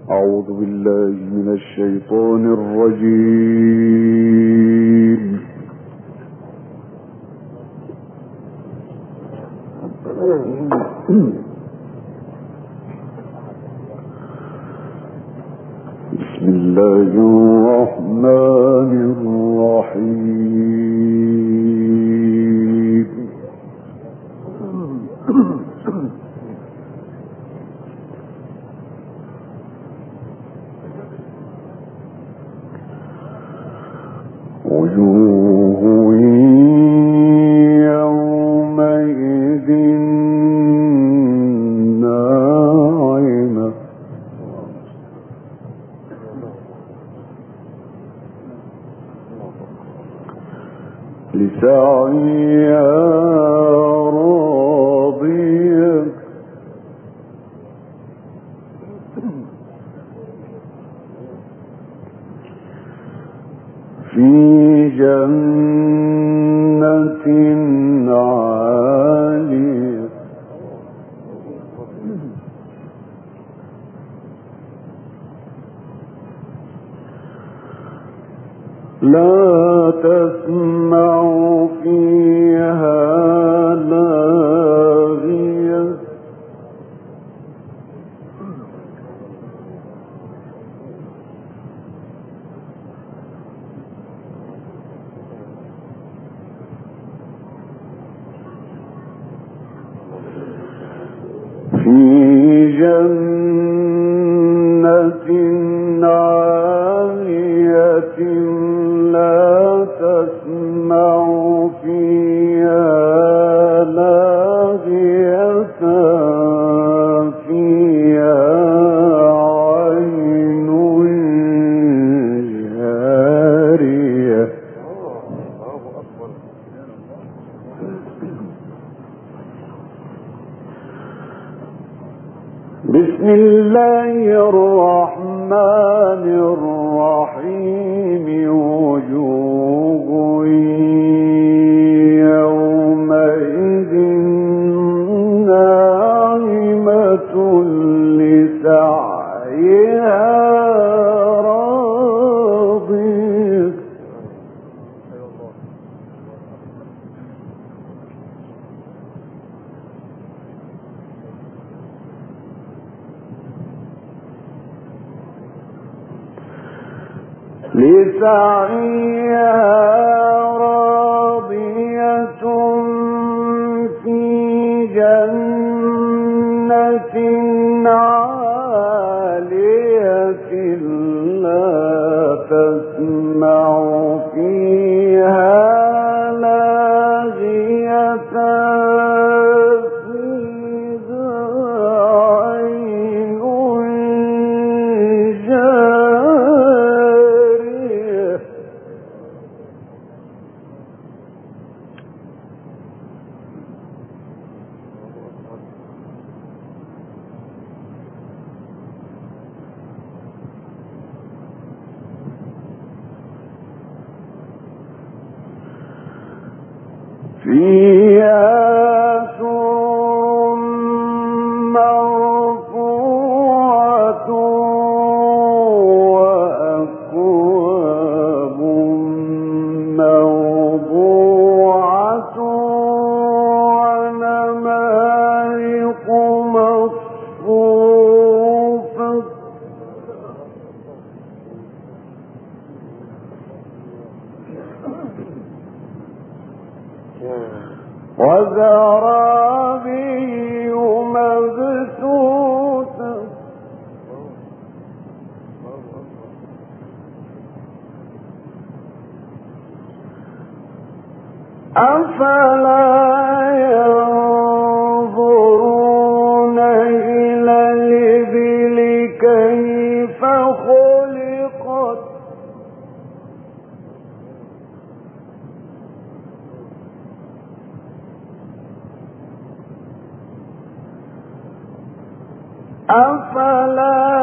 أعوذ بالله من الشيطان الرجيم. بسم الله الرحمن الرحيم. وجوه يومئذ ناعمة لسعيها راضية في جنة عالية لا تسمع فيها لاغية في جنة عالية لا تسمع فيها لاغية فيها عين جارية بسم الله الرحمن الرحيم. وجوه يومئذ ناعمة لسعيها راضية في جنة عالية لا تسمع فيها لاغية فيها عين جارية فيها سرر مرفوعة وأكواب موضوعة ونمارق مصفوفة وزرابي مبثوثة أفلا ينظرون إلى الإبل كيف خلقت أفلا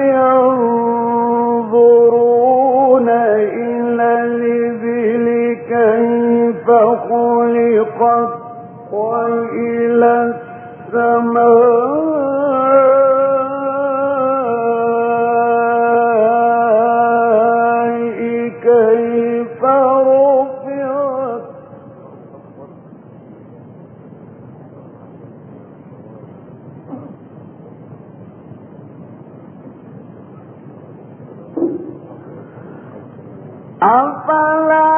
ينظرون إلى الإبل كيف خلقت أفلا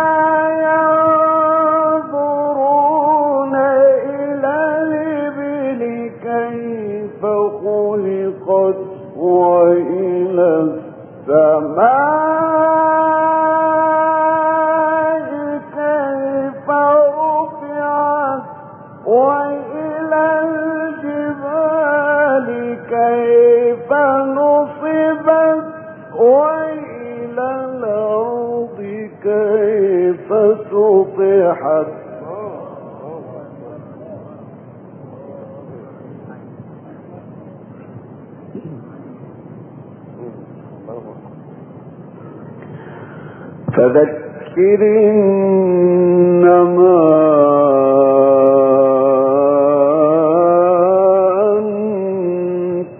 ينظرون إلى الإبل كيف خلقت وإلى السماء كيف رفعت وإلى الجبال كيف نصبت وإلى الأرض كيف سطحت فذكر إنما أنت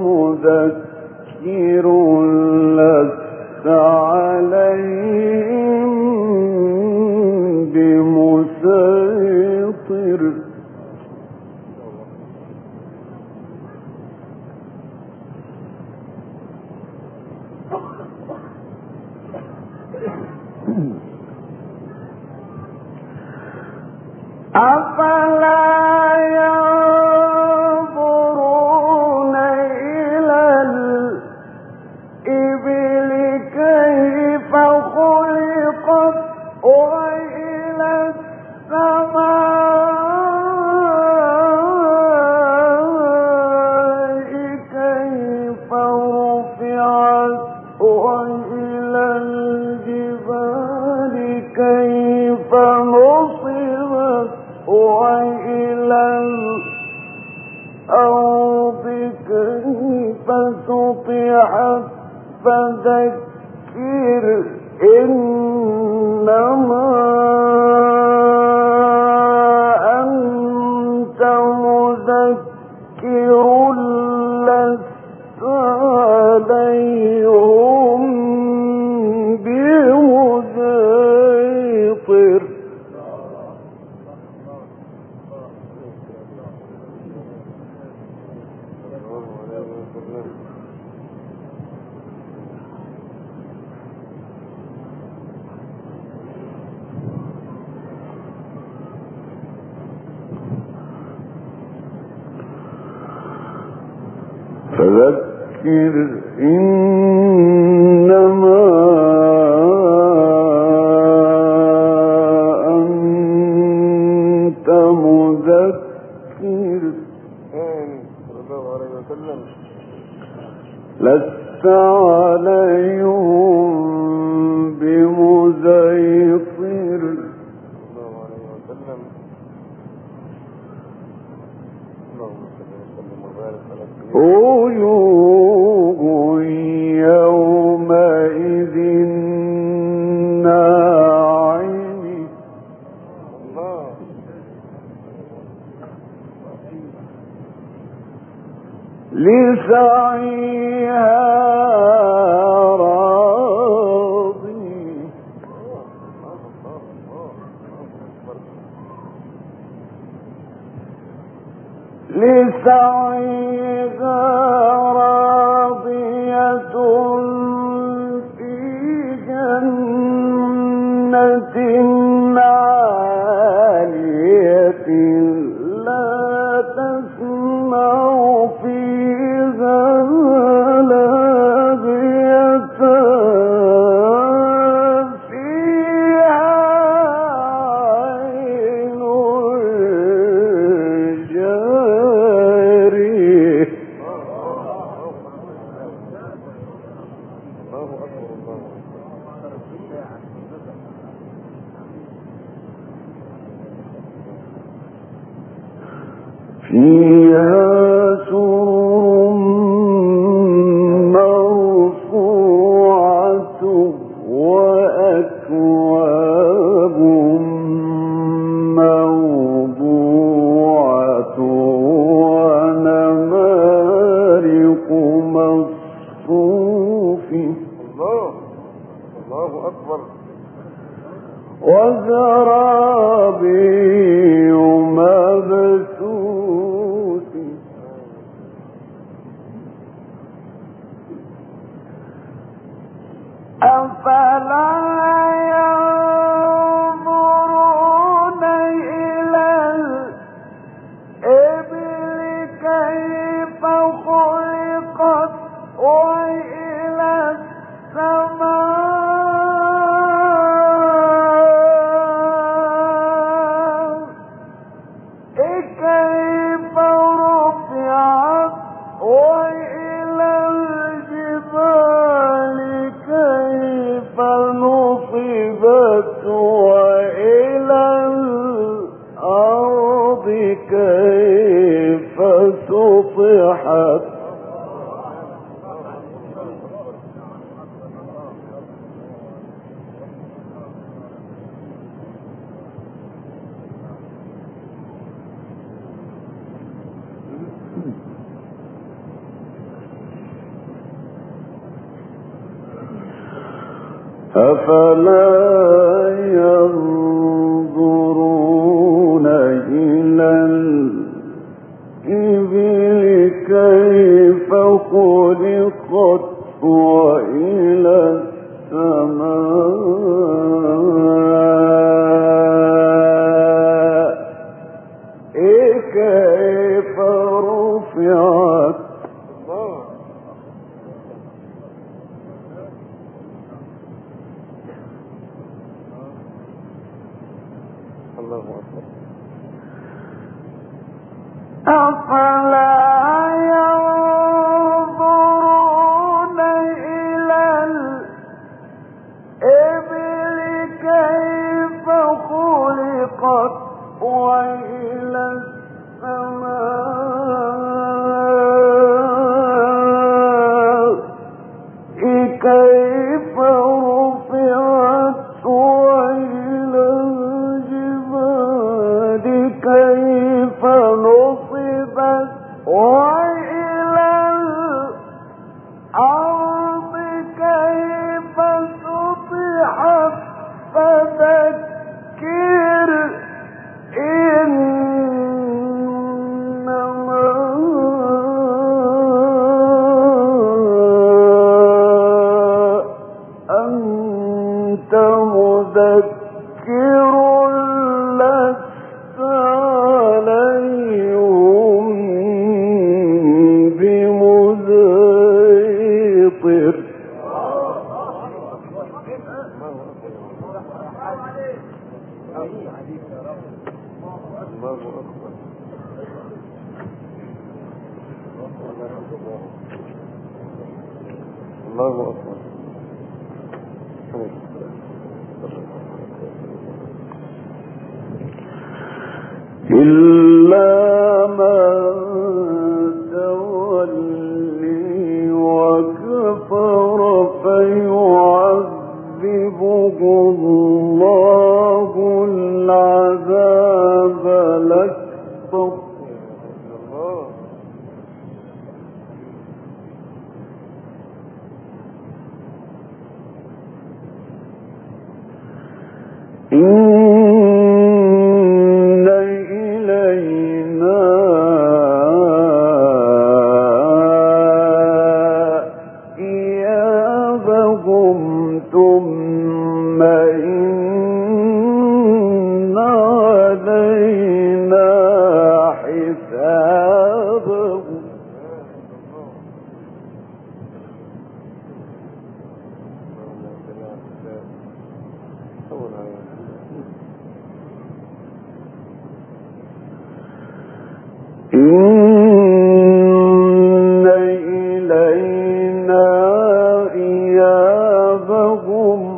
مذكر لست عليهم بمسيطر أفلا ينظرون إلى الإبل كيف خلقت وإلى السماء كيف رفعت وإلى الجبال كيف نصبت وإلى الأرض كيف سطحت فذكر إنما أنت مذكر لست عليهم بمسيطر فذكر إنما أنت مذكر لست عليهم بمسيطر وجوه يومئذ ناعمة لسعيها راضية لسعيها راضية في جنة عالية لا تسمع فيها لاغية فيها عين جارية فيها سرر مرفوعة وأكواب موضوعة ونمارق مصفوف الله أكبر وزرابي مبثوث أفلا وإلى السماء كيف رفعت وإلى الجبال كيف نصبت وإلى الأرض كيف سطحت أفلا ينظرون إلى الإبل كيف خلقت وإلى السماء كيف رفعت أفلا ينظرون إلى الإبل كيف خلقت وإلى السماء كيف رفعت وإلى الجبال كيف نصبت وإلى الأرض كيف سطحت فذكر إنما أنت مذكر لست عليهم بمسيطر الله أكبر إلا من تولي وكفر فيعذبه الله العذاب الأكبر إن إلينا إيابهم ثم إن علينا حسابهم إن إلينا إيابهم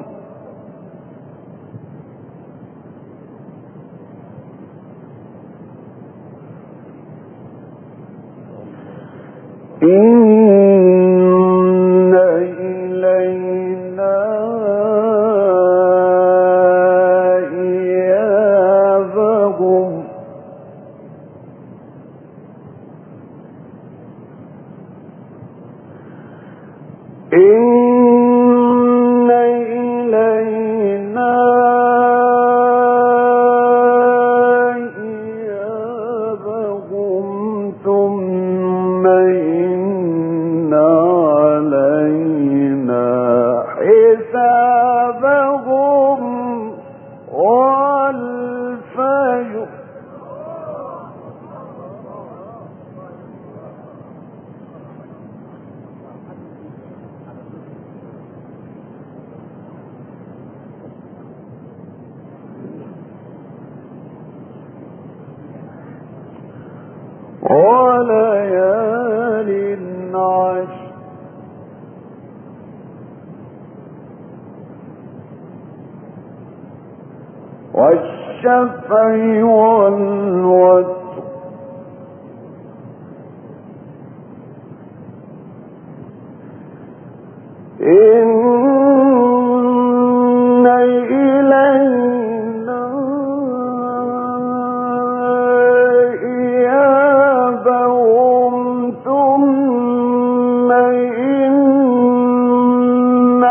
إن إلينا إيابهم إن إلينا إيابهم ثم إن علينا حسابهم والفجر عشر والشفع والوتر إن إلينا إيابهم ثم إن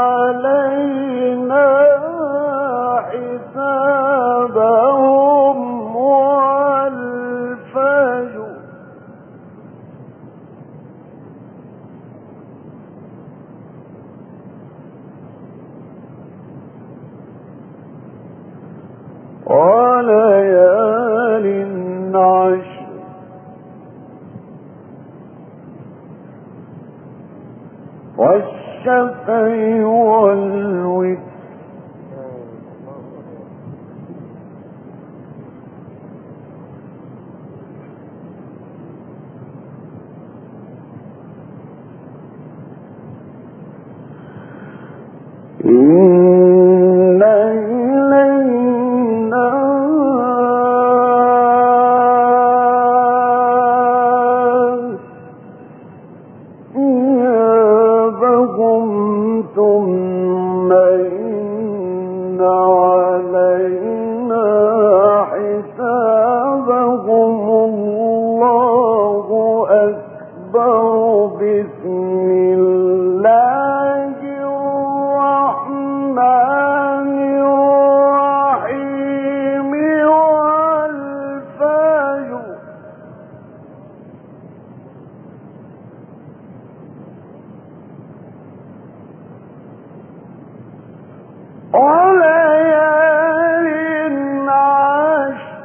علينا حسابهم والفجر وليال عشر والشفع والوتر إن إلينا إيابهم ثم إن علينا حسابهم الله أكبر بسم الله الرحمن الرحيم والفجر وليال عشر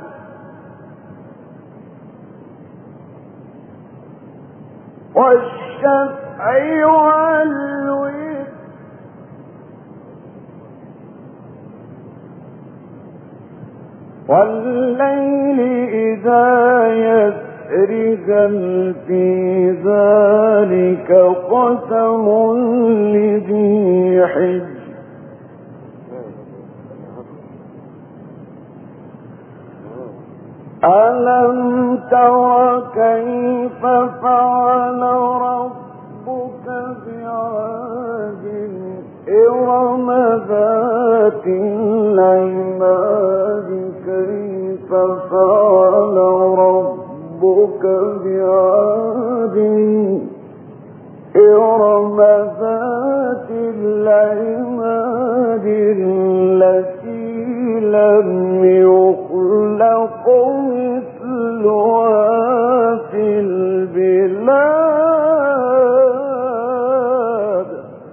والشفع والوتر والليل إذا يسر هل في ذلك قسم لذي حجر ألم تر كيف فعل ربك بعاد إرم ذات العماد كيف فعل ربك بعاد إرم ذات العماد التي لم يخلق مثلها في البلاد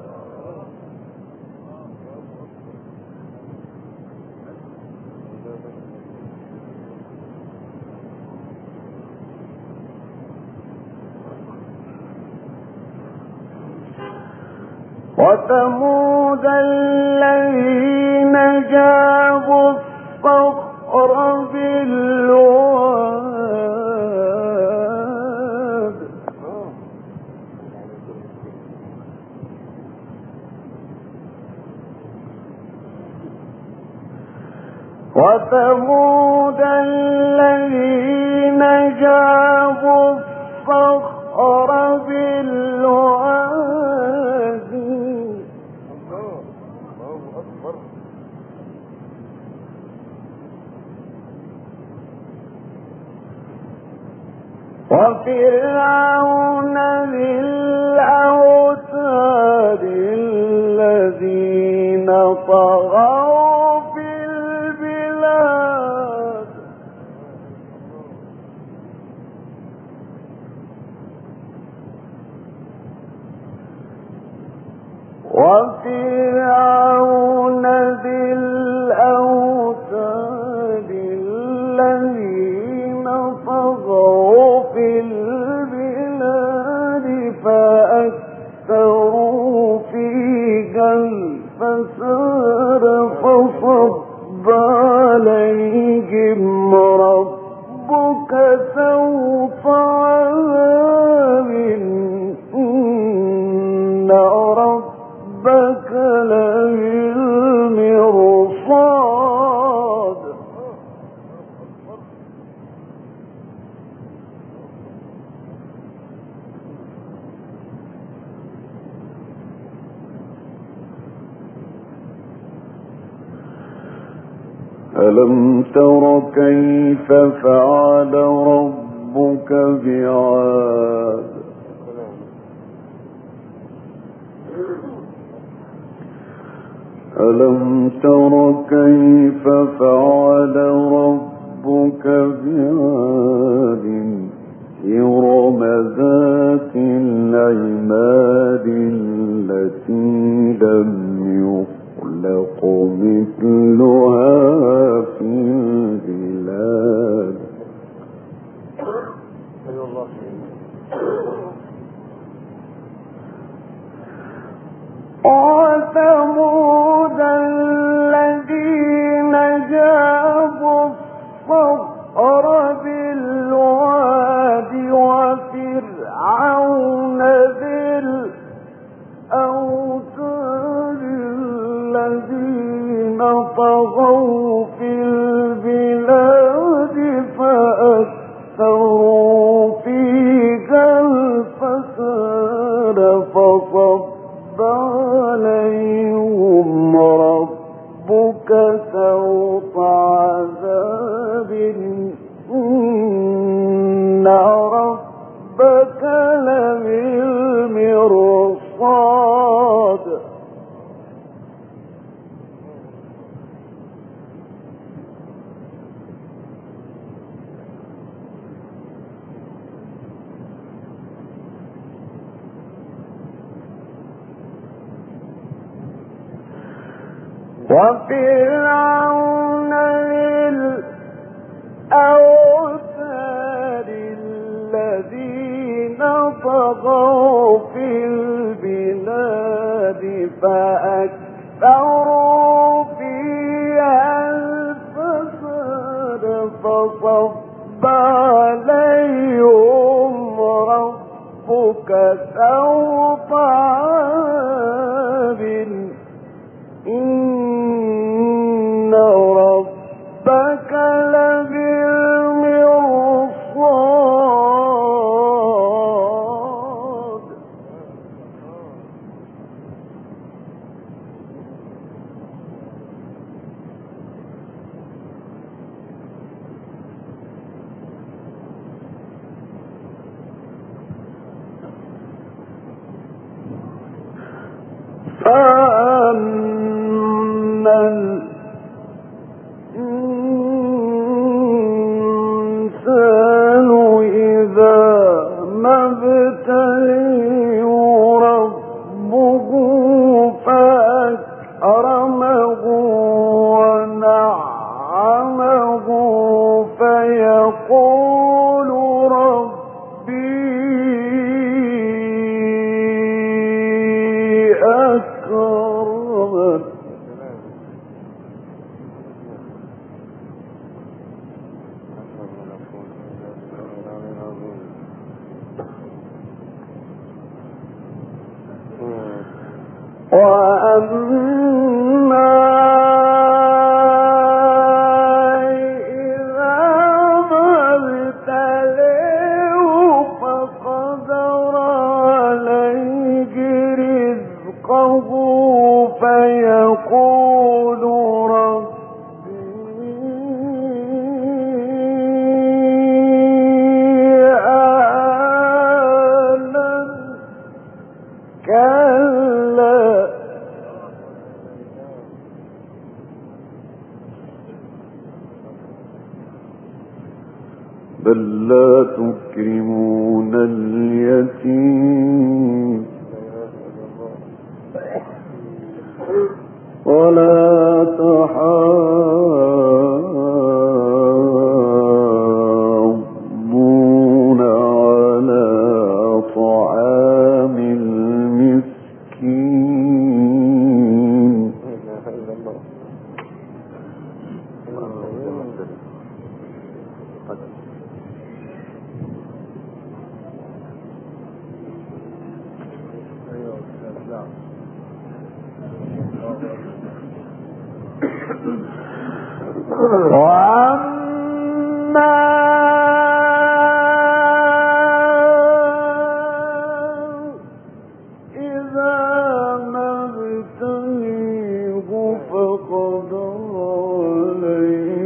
وثمود الذين جابوا الصخر بالواد وثمود الذين جابوا الصخر بالواد وفرعون ذي الأوتاد الذين طغوا في البلاد وفرعون ذي الأوتاد الذين طغوا في البلاد فأكثروا فيها الفساد فصب عليهم ربك سوط عذاب ألم تر كيف فعل ربك بعاد ألم تر كيف فعل ربك بعاد إرم ذات العماد التي لم يخلق مثلها في البلاد وثمود الذين جابوا الصخر بالواد وفرعون ذي الأوتاد الذين طغوا في البلاد فأكثروا فيها الفساد فصب عليهم ربك سوط عذاب إن ربك لبالمرصاد وفرعون الأوتاد الذين طغوا في البلاد فأكثروا فيها الفساد فصب عليهم ربك سوط عذاب إن ربك لبالمرصاد فأما الإنسان إذا ما ابتليه ربه فأكرمه ونعمه فيقول ربي أكرمن وأما إذا ما ابتليه فقدر عليه رزقه فيقول ربي أهانن كلا بل لا تكرمون اليتيم ولا تحاضون على طعام المسكين وأما إذا ما ابتليه فقدر عليه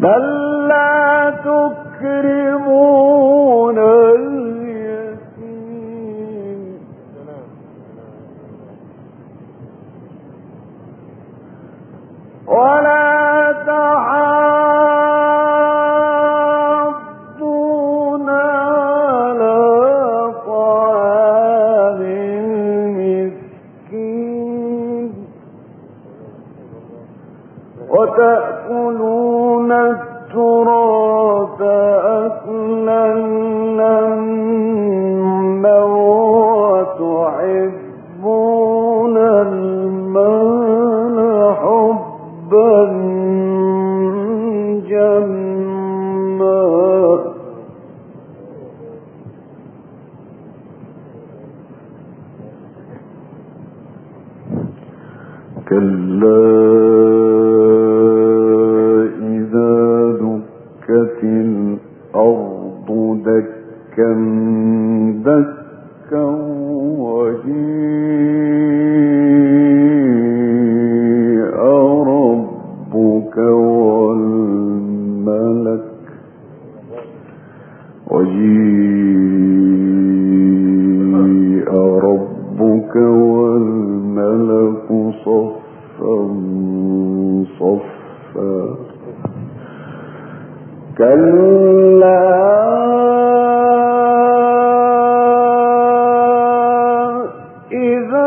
بل لا تكرمون اليتيم ولا تحاضون على طعام المسكين وتأكلون التراث أكلا لما وتحبون المال حبا جما كلا إذا دكت الأرض دكا دكا وجيء ربك والملك صفا صفا كلا إذا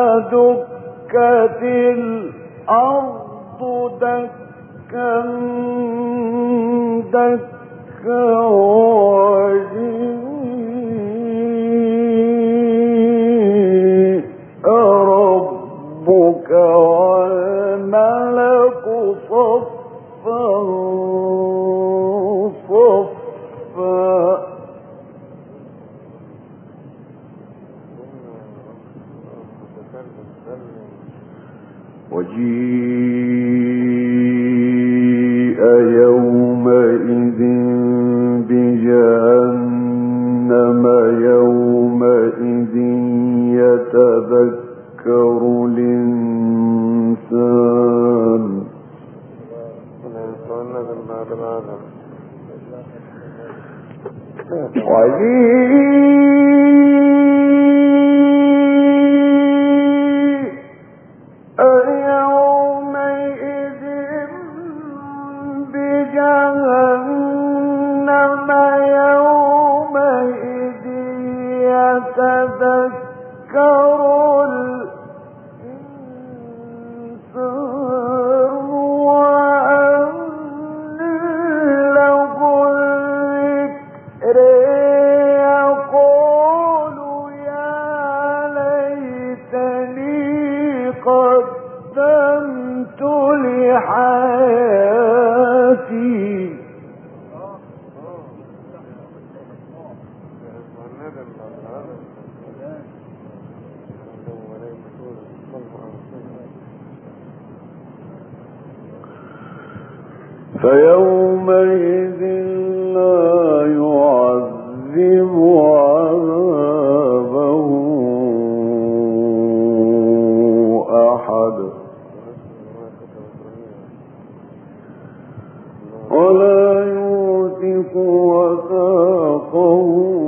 دكت الأرض دكا دكا وجيء ربك والملك صفا صفا وجيء يومئذ بجهنم يومئذ يتذكر الإنسان يومئذ بجهنم يومئذ يتذكر الإنسان وأنى له الذكر يقول يا ليتني قدمت لحياتي فيومئذ لا يعذب عذابه أحد ولا يوثق وثاقه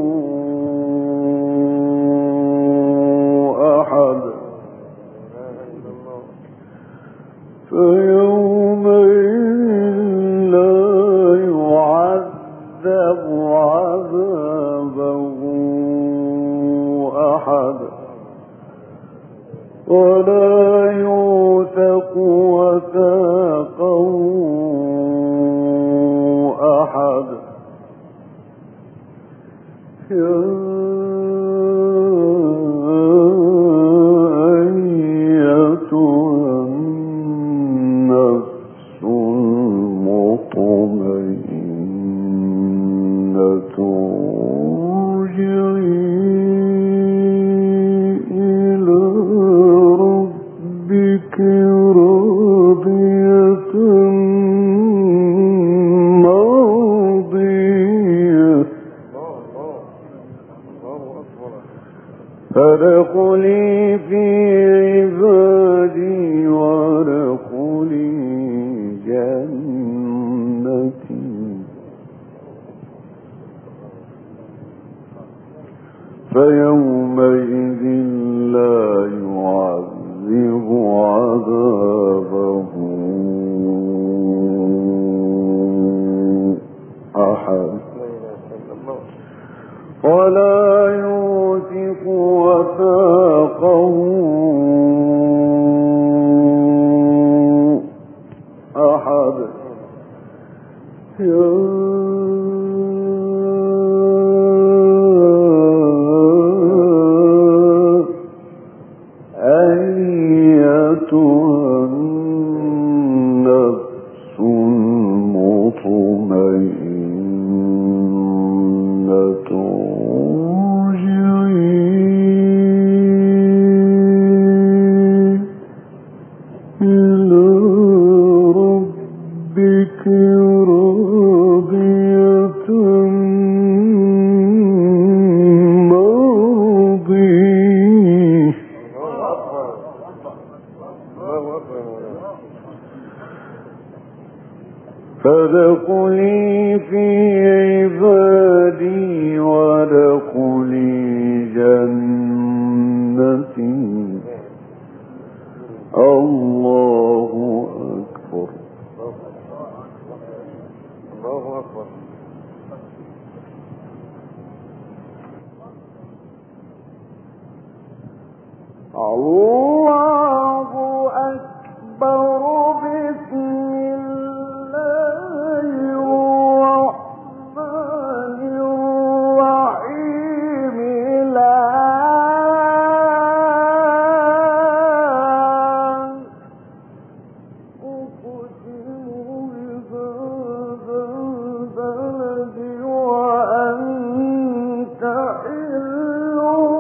أحد عذابه أحد ولا يوثق وثاقه أحد يا أيتها النفس عذابه أحد ولا يوثق وثاقه أحد فادخلي في عبادي وادخلي جنتي. الله أكبر. الله أكبر. الله أكبر. بسم الله الرحمن الرحيم. لا أقسم بهذا البلد وأنت حل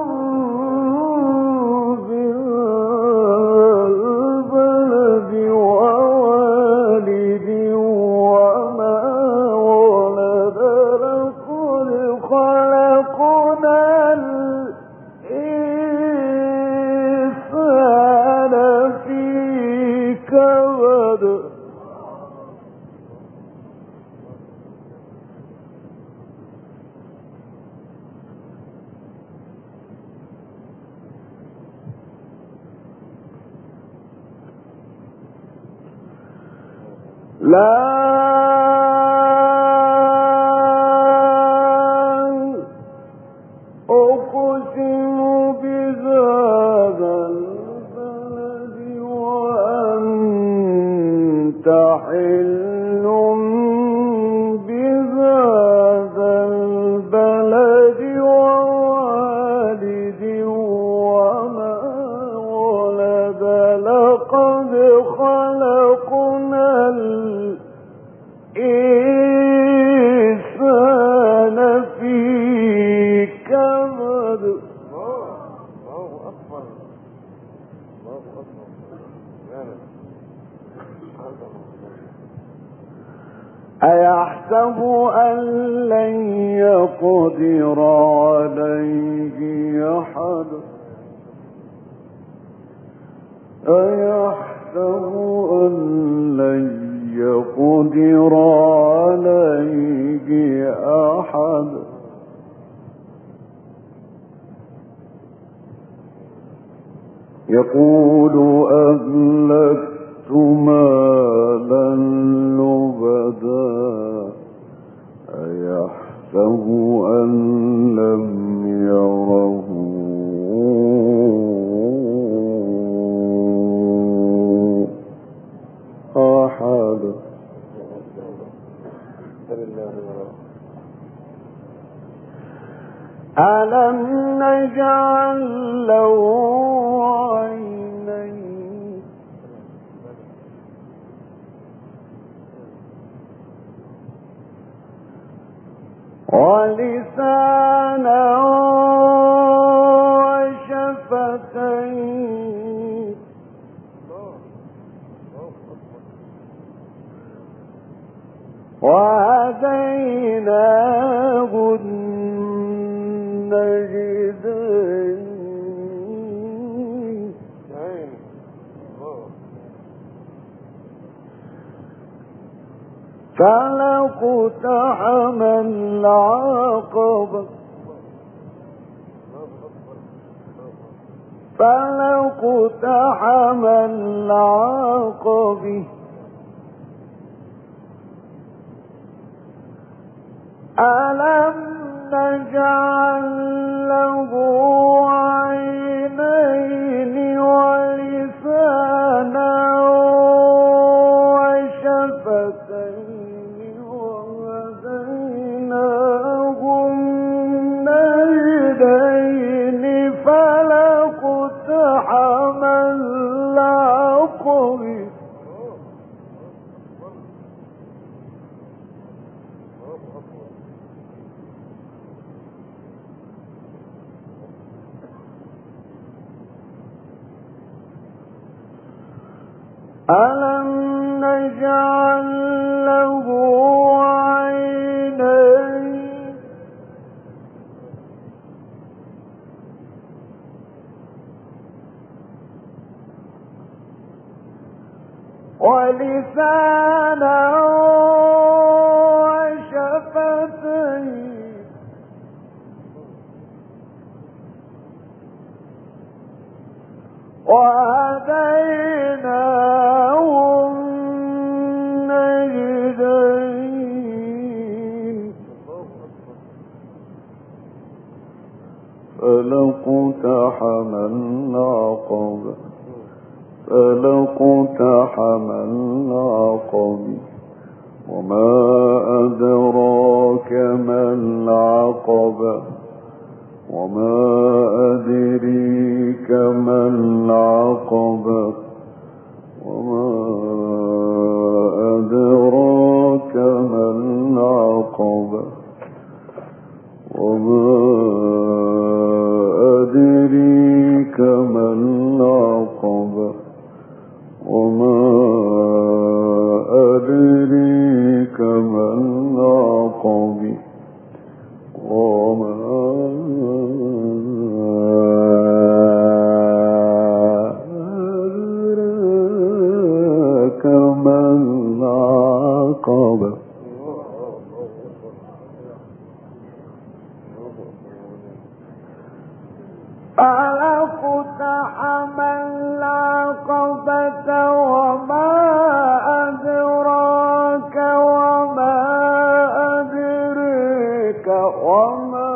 بالبلد ووالد وما ولد. لقد خلقنا الإنسان في كبد. لا أقسم بهذا البلد وأنت حل بهذا البلد ووالد وما ولد. لقد خلقنا الإنسان في كبد. الله أكبر. الله أكبر. أيحسب أن لن يقدر عليه أحد. أيحسب أن لن يقدر عليه أحد. يقول أهلكت مالا لبدا. أيحسب أن لم يره أحد. ألم نجعل له عينين ولسانا وشفتين وهديناه النجدين. فلا اقتحم العقبة فلاقتحم العقبة ألم نجعل له عينين ولسانا وشفتين وهديناه النجدين فلاقتحم العقبة ألم نجعل له عينين ولسانا وشفتين وهديناه النجدين فلاقتحم العقبة وما أدراك ما العقبة وما أدريك ما العقبة وما أدراك ما العقبة وما أدريك ما العقبة وما أدريك ما العقبة وما أدراك ما العقبة فلاقتحم العقبة وما أدراك وما أدريك وما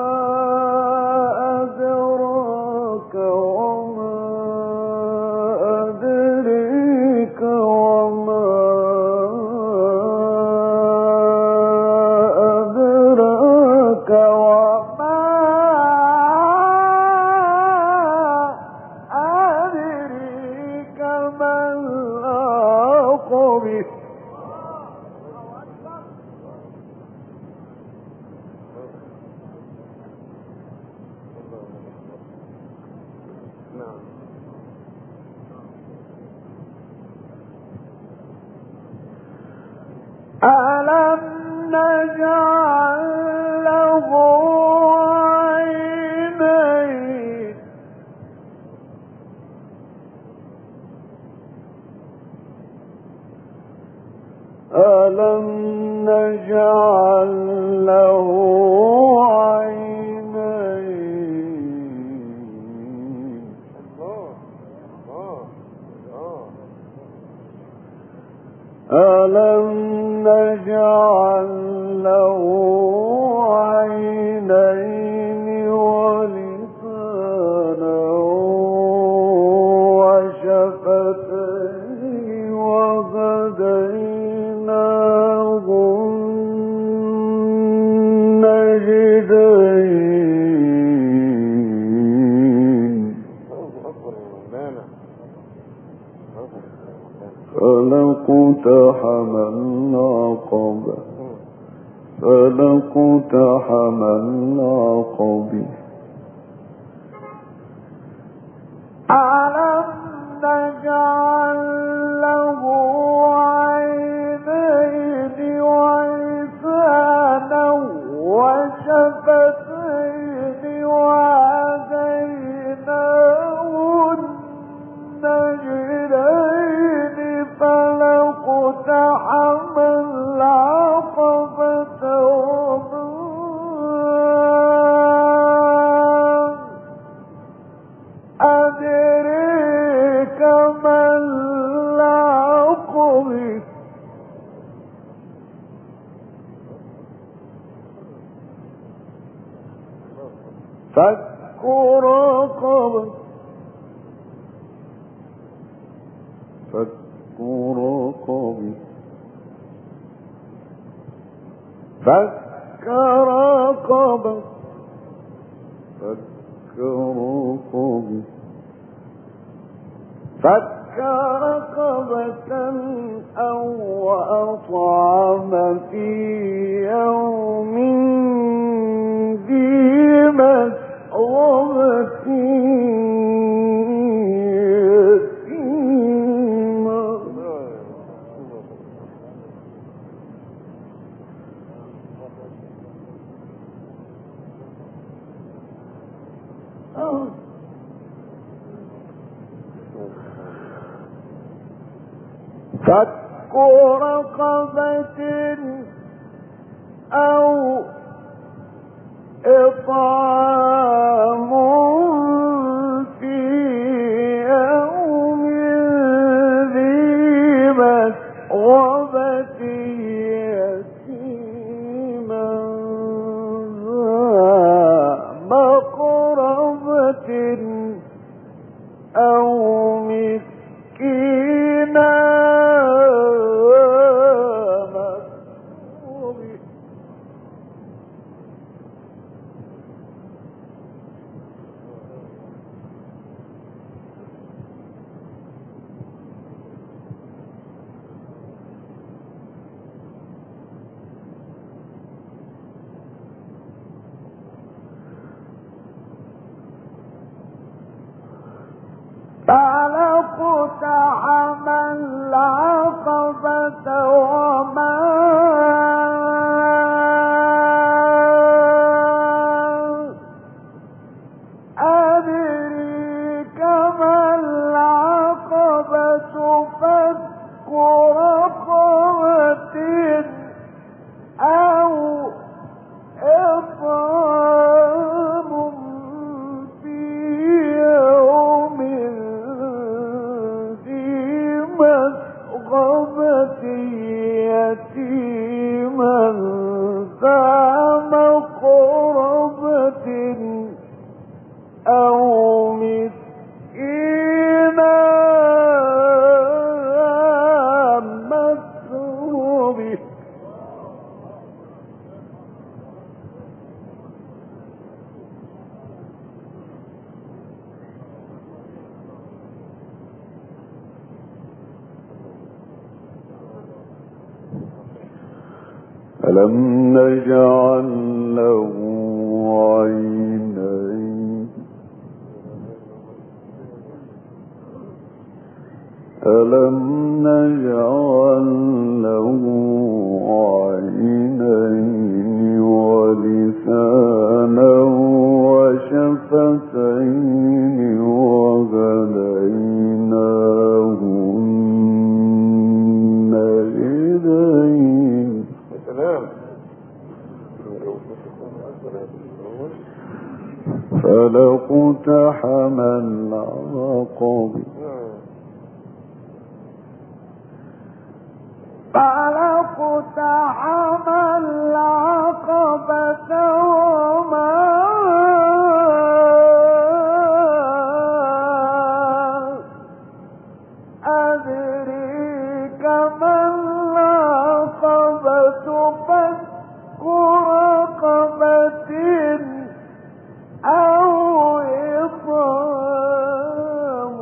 أدراك وما أدريك وما أدراك وما أدريك ما العقبة ألم نجعل له عينين ألم نجعل له عينين ألم نجعل له عينين ولسانا وشفتين وهديناه النجدين فلاقتحم العقبة ألم نجعل له عينين ولسانا وشفتين وهديناه النجدين فلاقتحم العقبة وما أدريك فك رقبة فك رقبة فك رقبة فك رقبة فك رقبة أو أطعم في يوم ذي مسغبة فك رقبة أو إطعام في يوم ذي مسغبة يتيما ذا مقربة أو مسكينا فلقتحم العقبة وما أدريك ما العقبة فك رقبة أو إطعام في يوم ذي مسغبة يتيما ذا مقربة أو مسكينا مسروبه ألم نجعل له عينين ألم نجعل له عينين ولسانا وشفتين وهديناه النجدين فلقتحم العقبة فلقتحم العقبة وما أدريك ما العقبة فك رقبة أو إطعام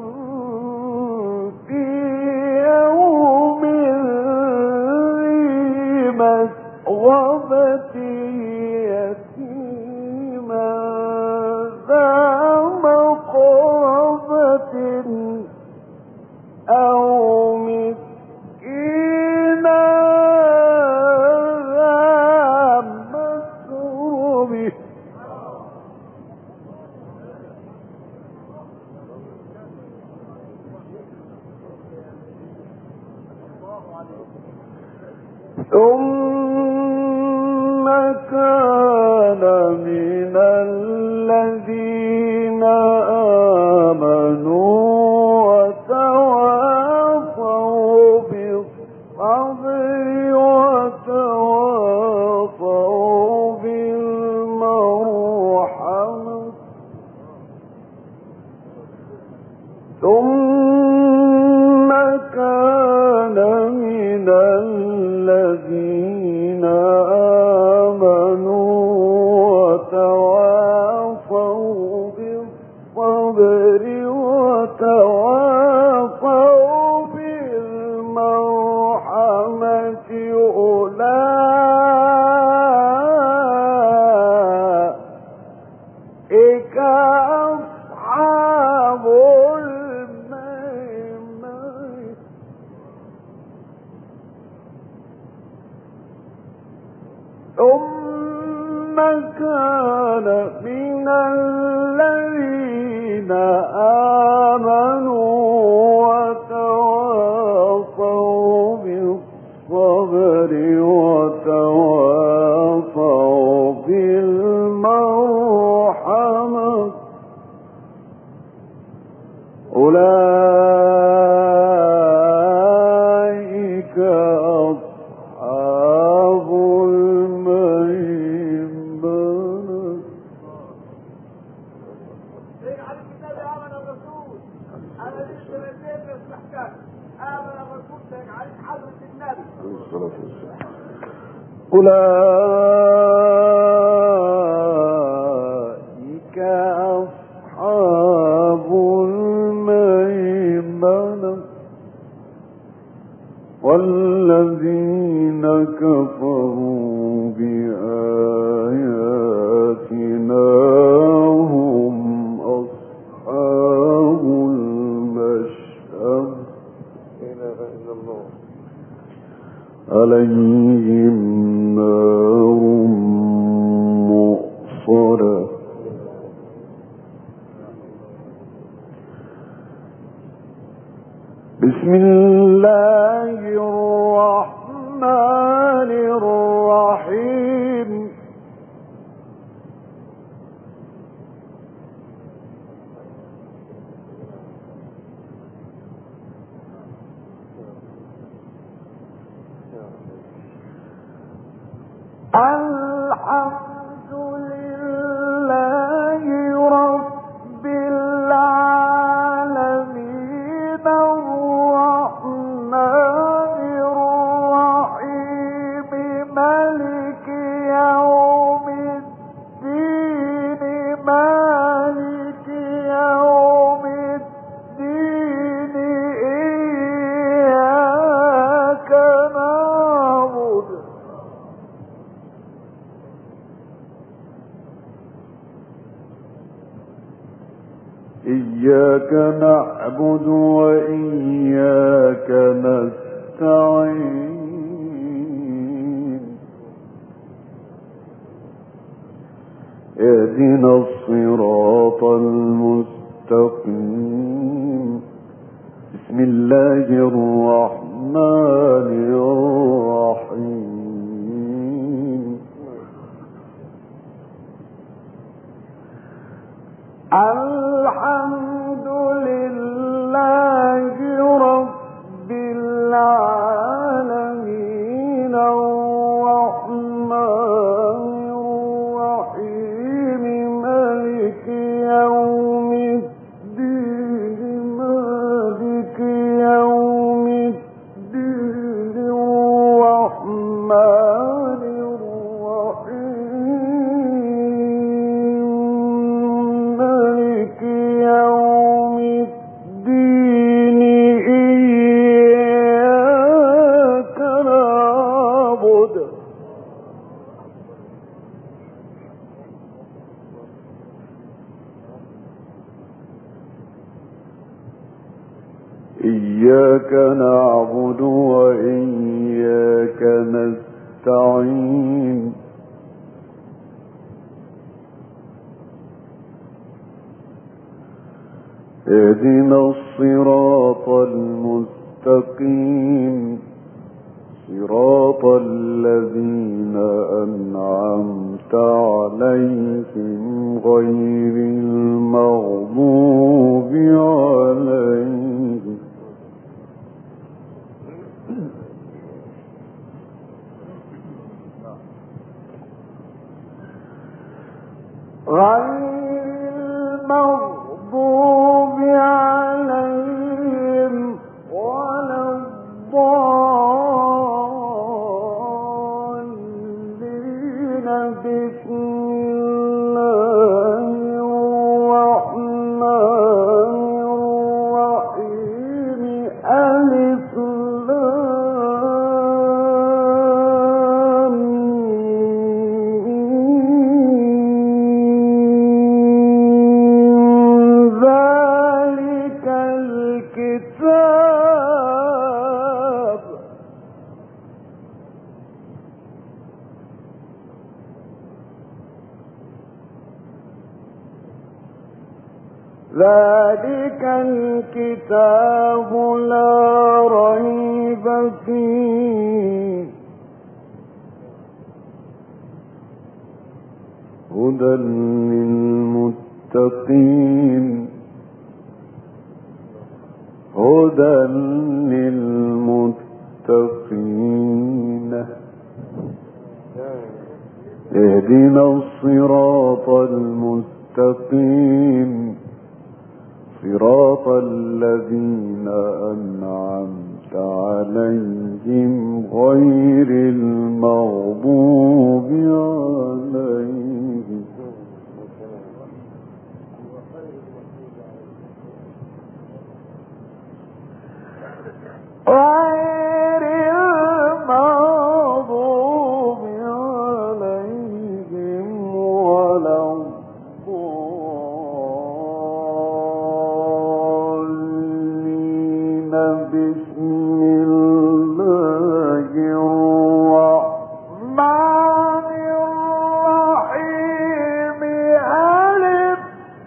في يوم ذي مسغبة يتيما ذا مقربة أو مسكينا ذا مسروبه ثم كان من الذين آمنوا وتواصوا كان من الذين آمنوا وتواصوا بالصبر وتواصوا بالمرحمة أولئك أصحاب الميمنة. على الكتاب آمن الرسول أنا لسه رسيت الصحكان آمن الرسول على حضرة النبي أولئك أصحاب الميمنة والذين كفروا بآياتنا هم أصحاب المشأمة عليهم نار مؤصدة. بسم الله الرحمن الرحيم. الحمد لله رب العالمين الرحمن الرحيم مالك يوم الدين مالك يوم الدين إياك نعبد وإياك نستعين. اهدنا الصراط المستقيم. بسم الله الرحمن الرحيم. الحمد لله رب العالمين الرحمن الرحيم مالك يوم الدين مالك يوم الدين الرحمن الرحيم مالك يوم الدين إياك نعبد وإياك نستعين. اهدنا الصراط المستقيم صراط الذين أنعمت عليهم غير المغضوب عليهم ولا الضالين. بسم الله الرحمن الرحيم. ألف لام ذلك الكتاب لا ريب فيه هدى للمتقين هدى للمتقين اهدنا الصراط المستقيم صراط الذين أنعمت عليهم غير المغضوب عليهم غير المغضوب عليهم ولا الضالين بسم الله الرحمن الرحيم ألف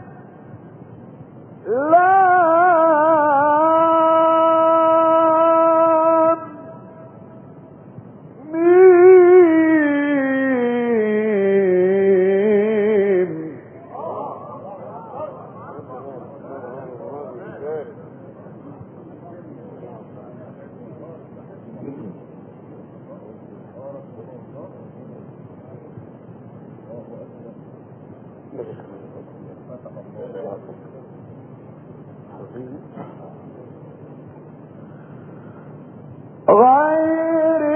غير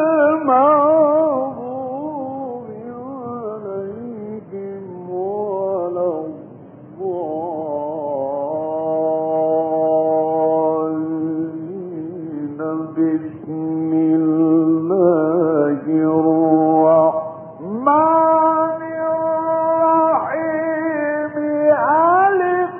المغضوب عليهم ولا الضالين بسم الله الرحمن الرحيم ألف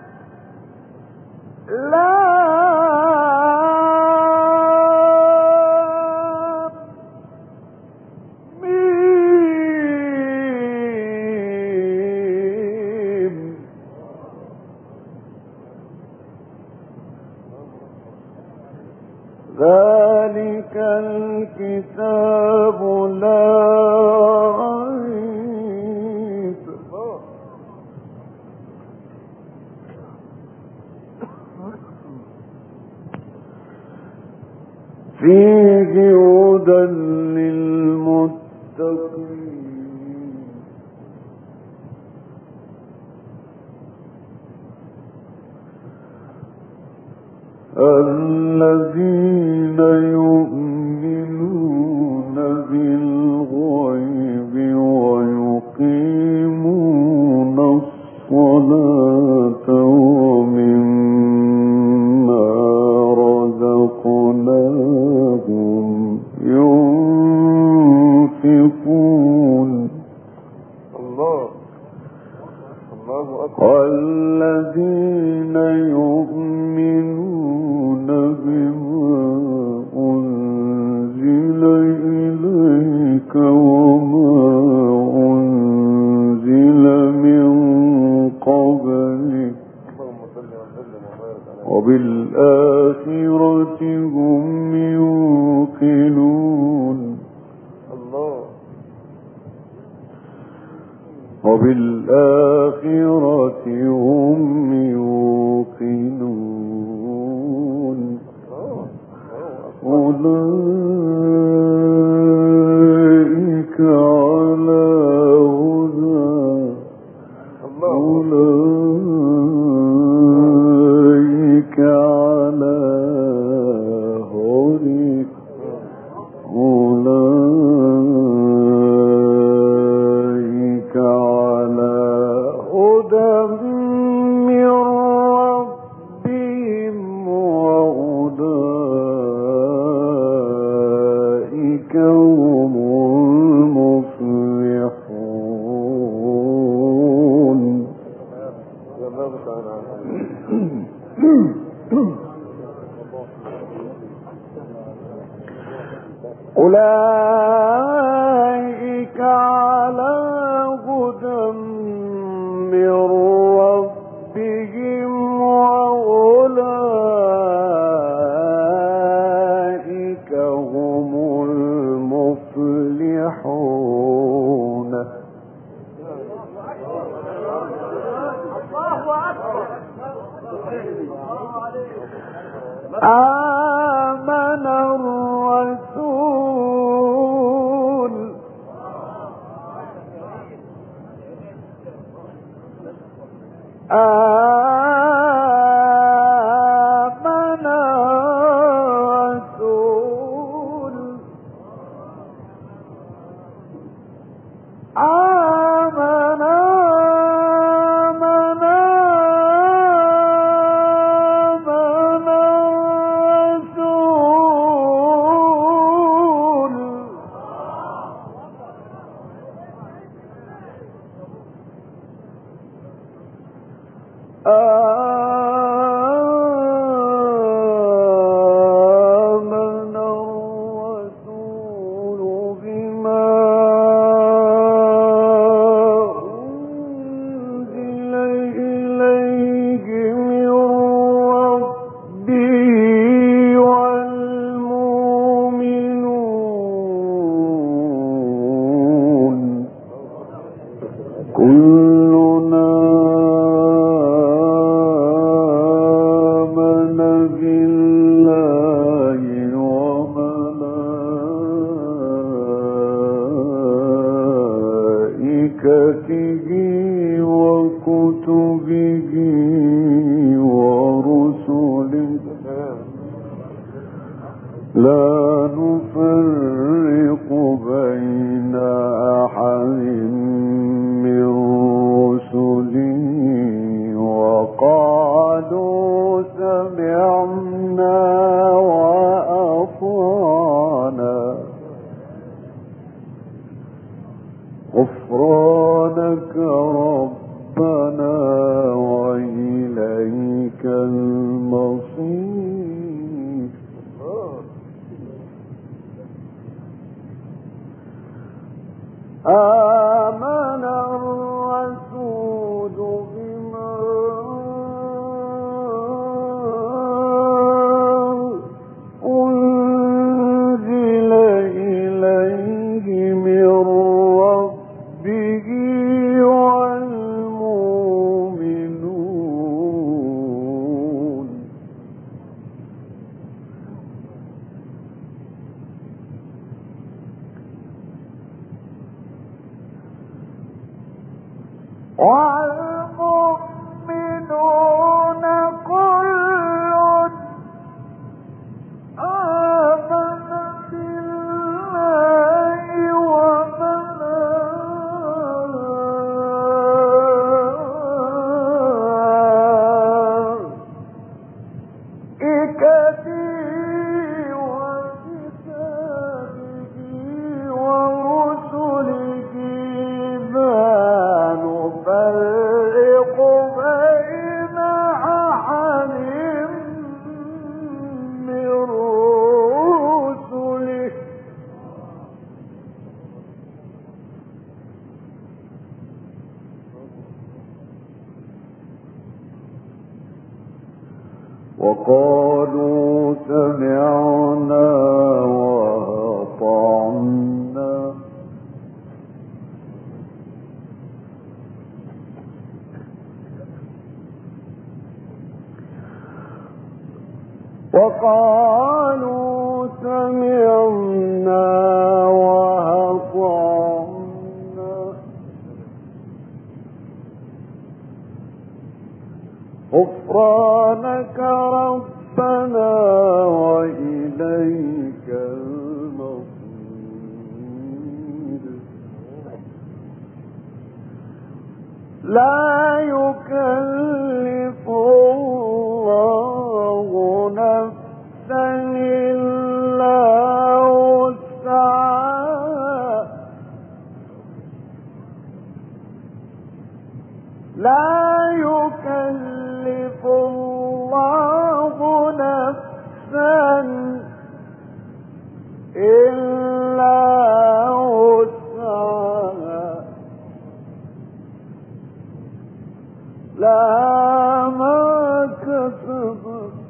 ذلك الكتاب لا ريب فيه هدى للمتقين الذين يؤمنون بالغيب ويقيمون الصلاة ومما رزقناهم ينفقون الله أكبر والذين يؤمنون بما أنزل إليك وما أنزل من قبلك وبالآخرة هم يوقنون وبالآخرة هم يوقنون أولئك على هدى أولئك على هدى أولئك على هدى من ربهم وأولئك هم المفلحون أولئك على هدى من ربهم آمن الرسول آمن الرسول آمن وكتبه ورسله لا نفرق بين أحد من رسله وقالوا سمعنا وأطعنا غفرانك ربنا وإليك المصير آمن الرسول بما أنزل إليه من ربه والمؤمنون والمؤمنون كل آمن بالله وملائكته وكتابه ورسله لا نفرق بين أحد من رسله وقالوا سمعنا وأطعنا وقالوا سمعنا وأطعنا غفرانك ربنا وإليك المصير لا يكلف الله نفسا إلا وسعها لا يكلف الله نفسا إلا وسعها لها ما كسبت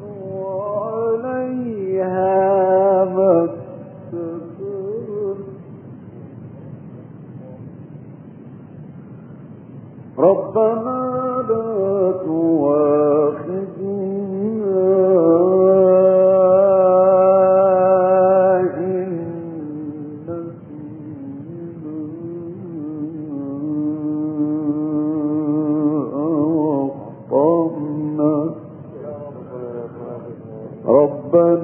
وعليها ما اكتسبت ربنا لا تؤاخذنا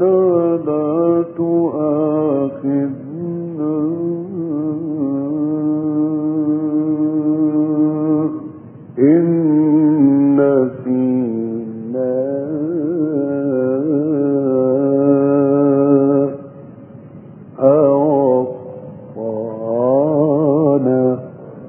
لا تؤاخذنا إن نسينا أو أخطأنا.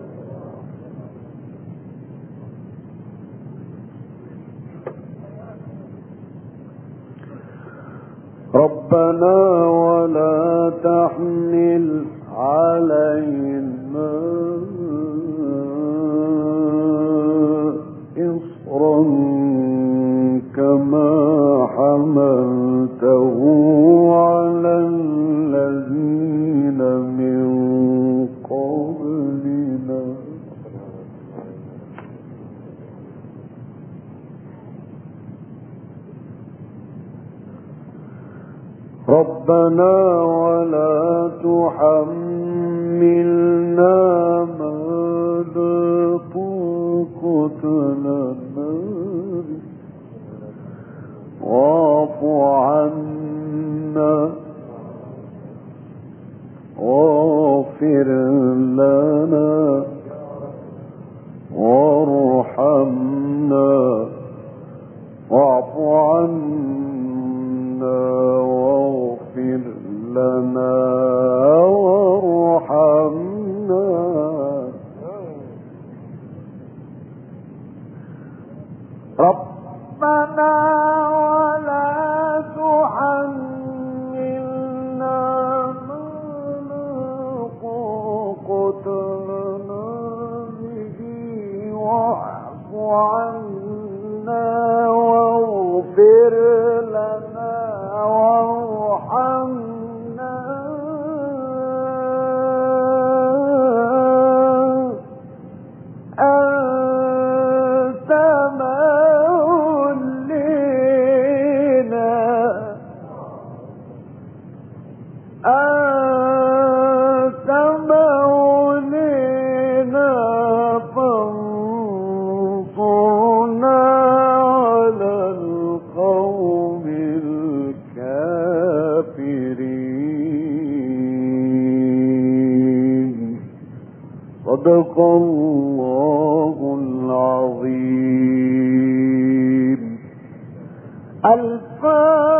ربنا ولا تحمل علينا إصرا كما حملته على الذين من قبلنا. ربنا ولا تحملنا ما لا طاقة لنا واعف عنا واغفر لنا وارحمنا واعف عنا واغفر لنا وارحمنا. ربنا ولا تحملنا ما لا طاقة لنا به واعف عنا واغفر لنا وارحمنا. أنت مولانا فانصرنا على القوم الكافرين. صدق الله العظيم. الفاتحة.